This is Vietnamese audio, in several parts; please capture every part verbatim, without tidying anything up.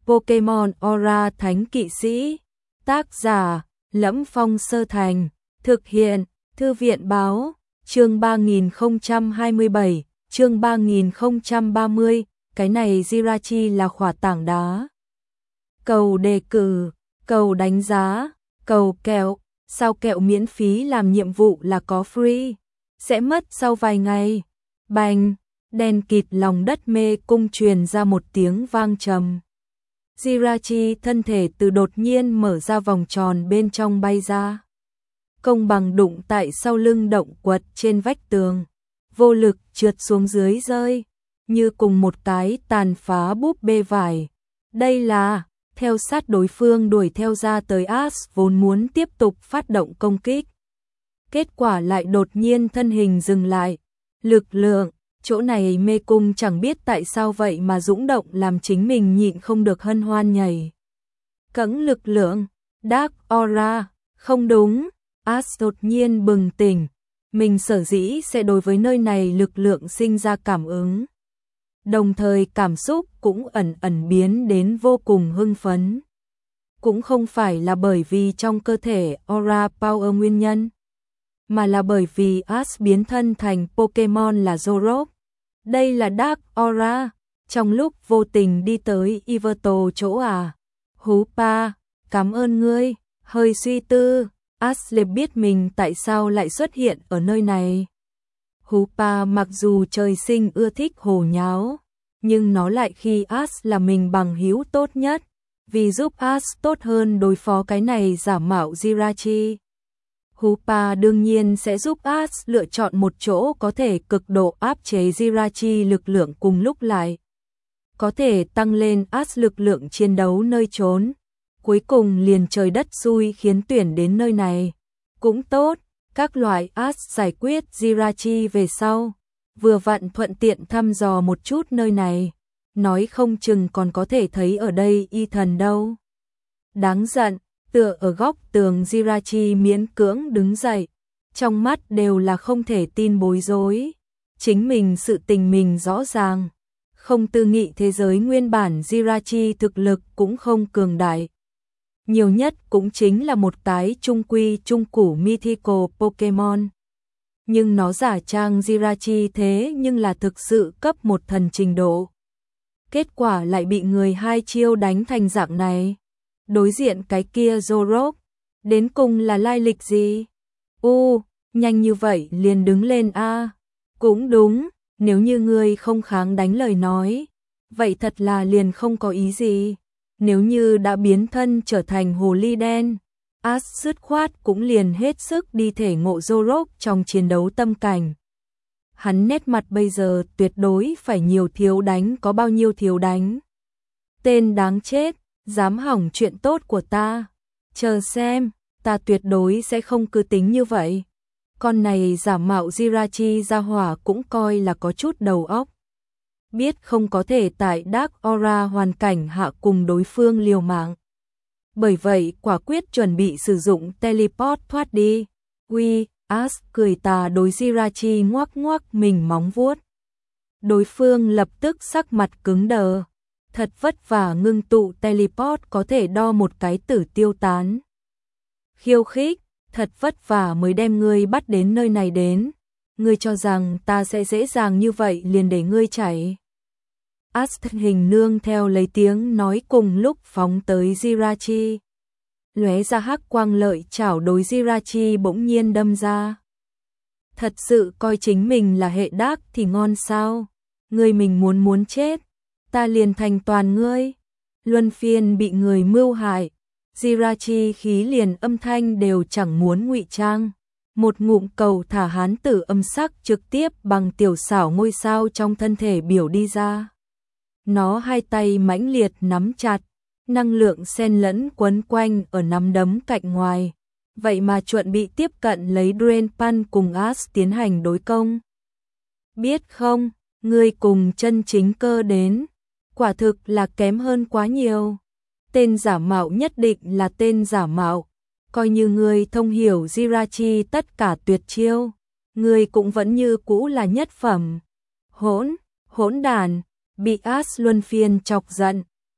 Pokemon Aura Thánh Kỵ Sĩ. Tác giả: Lẫm Phong Sơ Thành. Thực hiện: Thư viện báo. Chương ba nghìn không trăm hai mươi bảy, chương ba nghìn không trăm ba mươi. Cái này Jirachi là khỏa tảng đá. Cầu đề cử, cầu đánh giá, cầu kẹo. Sao kẹo miễn phí làm nhiệm vụ là có free, sẽ mất sau vài ngày. Bành, đèn kịt lòng đất mê cung truyền ra một tiếng vang trầm. Jirachi thân thể từ đột nhiên mở ra vòng tròn bên trong bay ra. Công bằng đụng tại sau lưng động quật trên vách tường, vô lực trượt xuống dưới rơi, như cùng một cái tàn phá búp bê vải. Đây là, theo sát đối phương đuổi theo ra tới Ash vốn muốn tiếp tục phát động công kích. Kết quả lại đột nhiên thân hình dừng lại. Lực lượng, chỗ này mê cung chẳng biết tại sao vậy mà dũng động làm chính mình nhịn không được hân hoan nhảy. Cẫng lực lượng, Dark Aura, không đúng. Ash đột nhiên bừng tỉnh, mình sở dĩ sẽ đối với nơi này lực lượng sinh ra cảm ứng. Đồng thời cảm xúc cũng ẩn ẩn biến đến vô cùng hưng phấn. Cũng không phải là bởi vì trong cơ thể Aura Power nguyên nhân, mà là bởi vì Ash biến thân thành Pokemon là Zorok. Đây là Dark Aura, trong lúc vô tình đi tới Yveltal chỗ à. Hoopa, cảm ơn ngươi, hơi suy tư. Ash biết mình tại sao lại xuất hiện ở nơi này. Hoopa mặc dù trời sinh ưa thích hồ nháo, nhưng nó lại khi Ash là mình bằng hữu tốt nhất, vì giúp Ash tốt hơn đối phó cái này giả mạo Jirachi. Hoopa đương nhiên sẽ giúp Ash lựa chọn một chỗ có thể cực độ áp chế Jirachi lực lượng cùng lúc lại. Có thể tăng lên Ash lực lượng chiến đấu nơi trốn. Cuối cùng liền trời đất xui khiến tuyển đến nơi này. Cũng tốt, các loại Ash giải quyết Jirachi về sau. Vừa vặn thuận tiện thăm dò một chút nơi này. Nói không chừng còn có thể thấy ở đây y thần đâu. Đáng giận, tựa ở góc tường Jirachi miễn cưỡng đứng dậy. Trong mắt đều là không thể tin bối rối. Chính mình sự tình mình rõ ràng. Không tư nghị thế giới nguyên bản Jirachi thực lực cũng không cường đại. Nhiều nhất cũng chính là một cái trung quy trung củ mythical Pokemon. Nhưng nó giả trang Jirachi thế nhưng là thực sự cấp một thần trình độ. Kết quả lại bị người hai chiêu đánh thành dạng này. Đối diện cái kia Zorok, đến cùng là lai lịch gì? U, nhanh như vậy liền đứng lên a. Cũng đúng, nếu như ngươi không kháng đánh lời nói, vậy thật là liền không có ý gì. Nếu như đã biến thân trở thành hồ ly đen, Ash dứt khoát cũng liền hết sức đi thể ngộ Zorok trong chiến đấu tâm cảnh. Hắn nét mặt bây giờ tuyệt đối phải nhiều thiếu đánh có bao nhiêu thiếu đánh. Tên đáng chết, dám hỏng chuyện tốt của ta. Chờ xem, ta tuyệt đối sẽ không cứ tính như vậy. Con này giả mạo Jirachi ra hỏa cũng coi là có chút đầu óc. Biết không có thể tại Dark Aura hoàn cảnh hạ cùng đối phương liều mạng. Bởi vậy quả quyết chuẩn bị sử dụng teleport thoát đi. Uy, Ash cười tà đối Jirachi ngoắc ngoắc mình móng vuốt. Đối phương lập tức sắc mặt cứng đờ. Thật vất vả ngưng tụ teleport có thể đo một cái tử tiêu tán. Khiêu khích, thật vất vả mới đem ngươi bắt đến nơi này đến. Ngươi cho rằng ta sẽ dễ dàng như vậy liền để ngươi chảy. Ash hình nương theo lấy tiếng nói cùng lúc phóng tới Jirachi. Lóe ra hắc quang lợi chảo đối Jirachi bỗng nhiên đâm ra. Thật sự coi chính mình là hệ đắc thì ngon sao? Ngươi mình muốn muốn chết, ta liền thành toàn ngươi. Luân phiên bị người mưu hại, Jirachi khí liền âm thanh đều chẳng muốn ngụy trang. Một ngụm cầu thả hán tử âm sắc trực tiếp bằng tiểu xảo ngôi sao trong thân thể biểu đi ra. Nó hai tay mãnh liệt nắm chặt, năng lượng xen lẫn quấn quanh ở nắm đấm cạnh ngoài. Vậy mà chuẩn bị tiếp cận lấy Drain Punch cùng Ash tiến hành đối công. Biết không, ngươi cùng chân chính cơ đến, quả thực là kém hơn quá nhiều. Tên giả mạo nhất định là tên giả mạo. Coi như ngươi thông hiểu Jirachi tất cả tuyệt chiêu, ngươi cũng vẫn như cũ là nhất phẩm. Hỗn, hỗn đàn, bị Ash luân phiên chọc giận,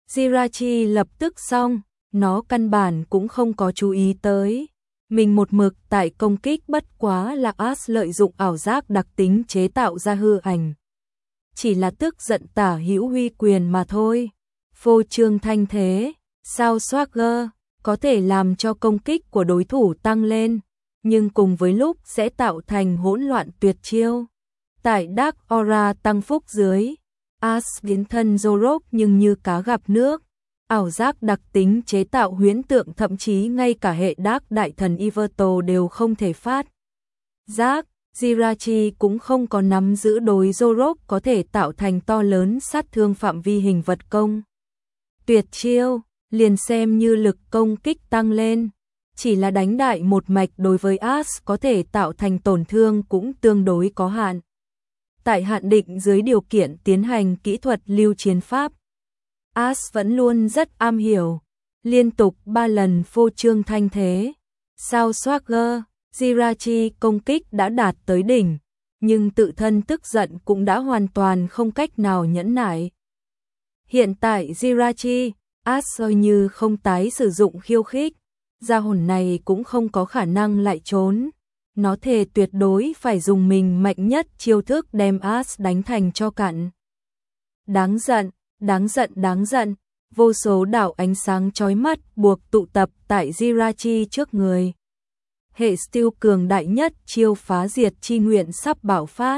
Jirachi lập tức xong, nó căn bản cũng không có chú ý tới. Mình một mực tại công kích, bất quá là As lợi dụng ảo giác đặc tính chế tạo ra hư ảnh. Chỉ là tức giận tả hữu huy quyền mà thôi. Phô trương thanh thế, sao Swagger có thể làm cho công kích của đối thủ tăng lên, nhưng cùng với lúc sẽ tạo thành hỗn loạn tuyệt chiêu. Tại Dark Aura tăng phúc dưới, As biến thân Zorok nhưng như cá gặp nước. Ảo giác đặc tính chế tạo huyễn tượng, thậm chí ngay cả hệ Dark đại thần Iverto đều không thể phát giác. Jirachi cũng không có nắm giữ đối Zorok có thể tạo thành to lớn sát thương phạm vi hình vật công. Tuyệt chiêu, liền xem như lực công kích tăng lên, chỉ là đánh đại một mạch đối với As có thể tạo thành tổn thương cũng tương đối có hạn. Tại hạn định dưới điều kiện tiến hành kỹ thuật lưu chiến pháp, As vẫn luôn rất am hiểu, liên tục ba lần phô trương thanh thế. Sao Swagger, Jirachi công kích đã đạt tới đỉnh, nhưng tự thân tức giận cũng đã hoàn toàn không cách nào nhẫn nại. Hiện tại Jirachi, As như không tái sử dụng khiêu khích, gia hồn này cũng không có khả năng lại trốn. Nó thề tuyệt đối phải dùng mình mạnh nhất chiêu thức đem As đánh thành tro cặn. Đáng giận, đáng giận, đáng giận, vô số đạo ánh sáng chói mắt buộc tụ tập tại Jirachi trước người. Hệ Steel cường đại nhất chiêu phá diệt chi nguyện sắp bạo phát.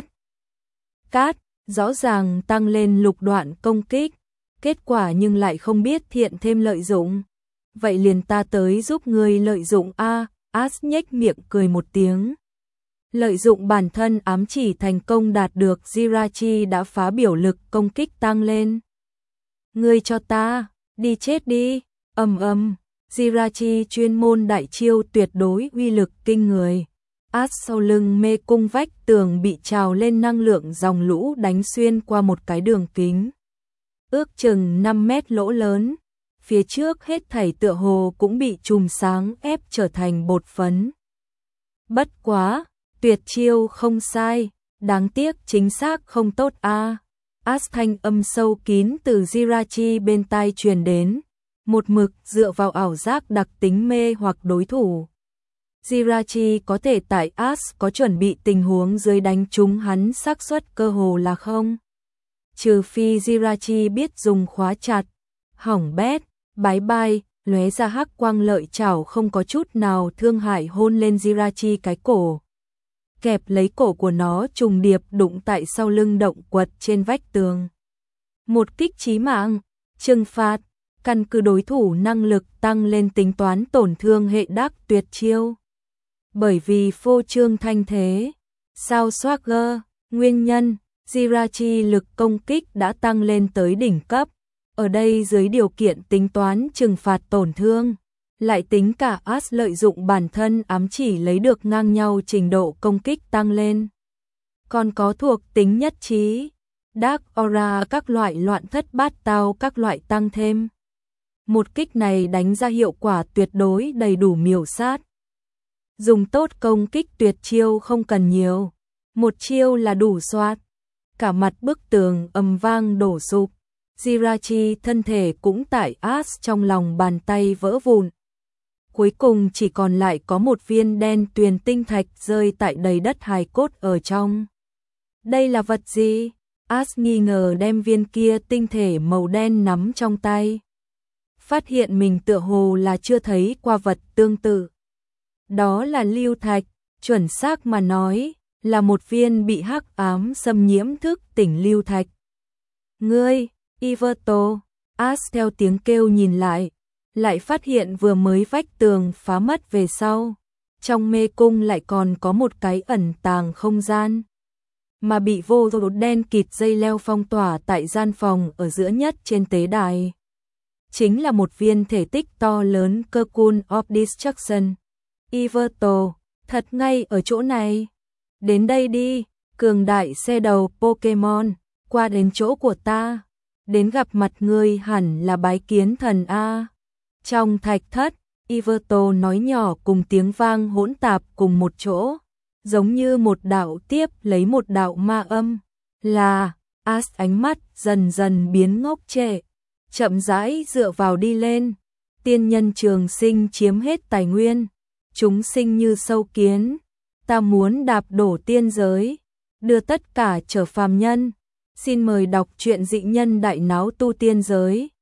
Cát, rõ ràng tăng lên lục đoạn công kích, kết quả nhưng lại không biết thiện thêm lợi dụng. Vậy liền ta tới giúp ngươi lợi dụng a. As nhếch miệng cười một tiếng. Lợi dụng bản thân ám chỉ thành công đạt được, Jirachi đã phá biểu lực công kích tăng lên. Ngươi cho ta, đi chết đi, ầm ầm. Jirachi chuyên môn đại chiêu tuyệt đối uy lực kinh người. As sau lưng mê cung vách tường bị trào lên năng lượng dòng lũ đánh xuyên qua một cái đường kính ước chừng năm mét lỗ lớn. Phía trước hết thảy tựa hồ cũng bị chùm sáng ép trở thành bột phấn. Bất quá, tuyệt chiêu không sai, đáng tiếc chính xác không tốt a. As thanh âm sâu kín từ Jirachi bên tai truyền đến, một mực dựa vào ảo giác đặc tính mê hoặc đối thủ. Jirachi có thể tại As có chuẩn bị tình huống dưới đánh trúng hắn xác suất cơ hồ là không. Trừ phi Jirachi biết dùng khóa chặt, hỏng bét, bái bai, lóe ra hắc quang lợi chảo không có chút nào thương hại hôn lên Jirachi cái cổ. Kẹp lấy cổ của nó trùng điệp đụng tại sau lưng động quật trên vách tường. Một kích chí mạng, trừng phạt, căn cứ đối thủ năng lực tăng lên tính toán tổn thương hệ đắc tuyệt chiêu. Bởi vì phô trương thanh thế, sao Swagger, nguyên nhân, Jirachi lực công kích đã tăng lên tới đỉnh cấp. Ở đây dưới điều kiện tính toán trừng phạt tổn thương, lại tính cả As lợi dụng bản thân ám chỉ lấy được ngang nhau trình độ công kích tăng lên. Còn có thuộc tính nhất trí, Dark Aura các loại loạn thất bát tao các loại tăng thêm. Một kích này đánh ra hiệu quả tuyệt đối đầy đủ miểu sát. Dùng tốt công kích tuyệt chiêu không cần nhiều, một chiêu là đủ soát. Cả mặt bức tường ầm vang đổ sụp. Jirachi thân thể cũng tại As trong lòng bàn tay vỡ vụn. Cuối cùng chỉ còn lại có một viên đen tuyền tinh thạch rơi tại đầy đất hài cốt ở trong. Đây là vật gì? As nghi ngờ đem viên kia tinh thể màu đen nắm trong tay. Phát hiện mình tựa hồ là chưa thấy qua vật tương tự. Đó là lưu thạch, chuẩn xác mà nói, là một viên bị hắc ám xâm nhiễm thức tỉnh lưu thạch. Ngươi, Iverto, As theo tiếng kêu nhìn lại, lại phát hiện vừa mới vách tường phá mất về sau. Trong mê cung lại còn có một cái ẩn tàng không gian, mà bị vô số đen kịt dây leo phong tỏa tại gian phòng ở giữa nhất trên tế đài. Chính là một viên thể tích to lớn Cocoon of Destruction. Iverto, thật ngay ở chỗ này. Đến đây đi, cường đại xe đầu Pokemon, qua đến chỗ của ta. Đến gặp mặt ngươi hẳn là bái kiến thần A. Trong thạch thất, Iverto nói nhỏ cùng tiếng vang hỗn tạp cùng một chỗ, giống như một đạo tiếp lấy một đạo ma âm. Là, As ánh mắt dần dần biến ngốc trệ. chậm rãi dựa vào đi lên. Tiên nhân trường sinh chiếm hết tài nguyên, chúng sinh như sâu kiến, ta muốn đạp đổ tiên giới, đưa tất cả trở phàm nhân. Xin mời đọc truyện Dị Nhân Đại Náo Tu Tiên Giới.